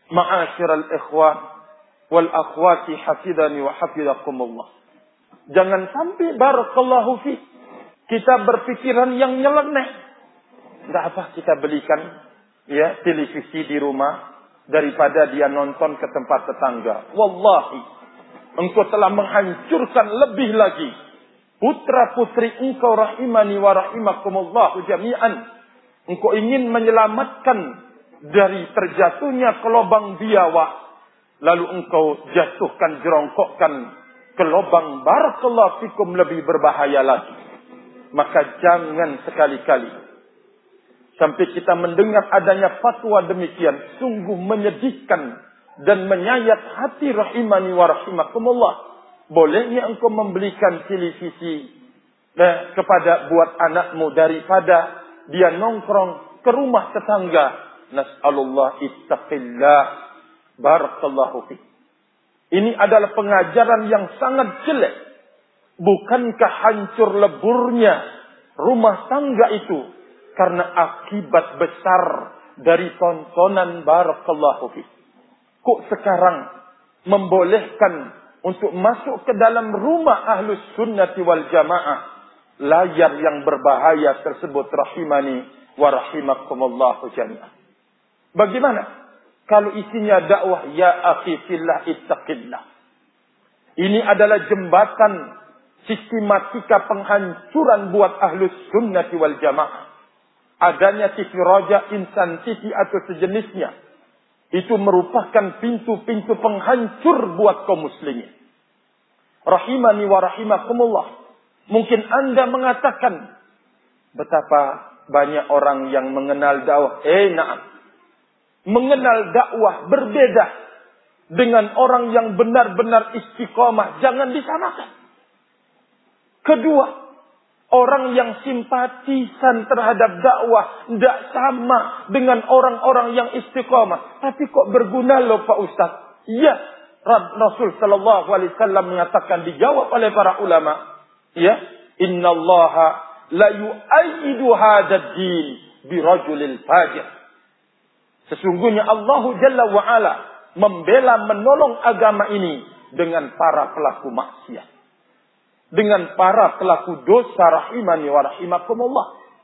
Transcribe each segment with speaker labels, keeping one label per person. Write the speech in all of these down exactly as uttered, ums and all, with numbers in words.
Speaker 1: Ma'asyiral ikhwan wal akhwati hafidhani wa hafizakumullah. Jangan sampai barakallahu fi kita berpikiran yang nyeleneh. Enggak apa kita belikan ya televisi di rumah daripada dia nonton ke tempat tetangga. Wallahi, engkau telah menghancurkan lebih lagi putra-putri engkau rahimani wa rahimakumullah jami'an. Engkau ingin menyelamatkan dari terjatuhnya ke lubang biawak, lalu engkau jatuhkan, jerongkokkan ke lubang barakallahu fikum lebih berbahaya lagi. Maka jangan sekali-kali sampai kita mendengar adanya fatwa demikian, sungguh menyedihkan dan menyayat hati rahimani wa rahimakumullah. Bolehnya engkau membelikan televisi eh, kepada buat anakmu daripada dia nongkrong ke rumah tetangga. Nas'alullah ittaqillah. Barakallahu fiik. Ini adalah pengajaran yang sangat jelek. Bukankah hancur leburnya rumah tangga itu karena akibat besar dari tontonan barakallahu fiik? Kok sekarang membolehkan untuk masuk ke dalam rumah ahlus sunnati wal jamaah layar yang berbahaya tersebut rahimani wa rahimakumullah jami'an? Bagaimana kalau isinya dakwah ya akhi fillah ittaqillah? Ini adalah jembatan sistematika penghancuran buat ahlus sunnati wal jamaah. Adanya T V Raja, Insan T V atau sejenisnya, itu merupakan pintu-pintu penghancur buat kaum muslimin. Rahimani wa rahimakumullah. Mungkin Anda mengatakan, betapa banyak orang yang mengenal dakwah. Eh, na'am. Mengenal dakwah berbeda dengan orang yang benar-benar istiqomah. Jangan disamakan. Kedua, orang yang simpatisan terhadap dakwah tidak sama dengan orang-orang yang istiqamah. Tapi kok berguna loh Pak Ustaz? Ya, Rasul Sallallahu Alaihi Wasallam mengatakan, dijawab oleh para ulama. Ya, innallaha la yu'ayyidu hadad din birajulil fajir. Sesungguhnya Allah Jalla wa'ala membela menolong agama ini dengan para pelaku maksiat. Dengan para pelaku dosa rahimani wa rahimakumullah.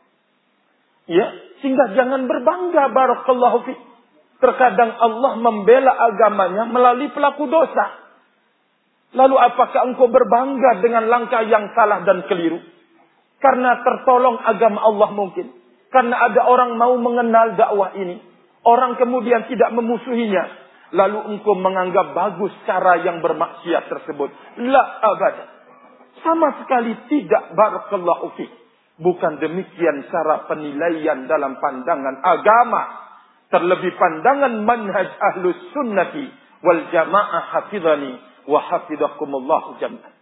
Speaker 1: Ya, sehingga jangan berbangga barakallahu fiik. Terkadang Allah membela agamanya melalui pelaku dosa. Lalu apakah engkau berbangga dengan langkah yang salah dan keliru? Karena tertolong agama Allah mungkin. Karena ada orang mau mengenal dakwah ini. Orang kemudian tidak memusuhinya. Lalu engkau menganggap bagus cara yang bermaksiat tersebut. La abadan. Sama sekali tidak barakallahu fiik. Bukan demikian cara penilaian dalam pandangan agama. Terlebih pandangan manhaj ahlus sunnati wal jamaah hafidhani wa hafidakumullahu jami'an.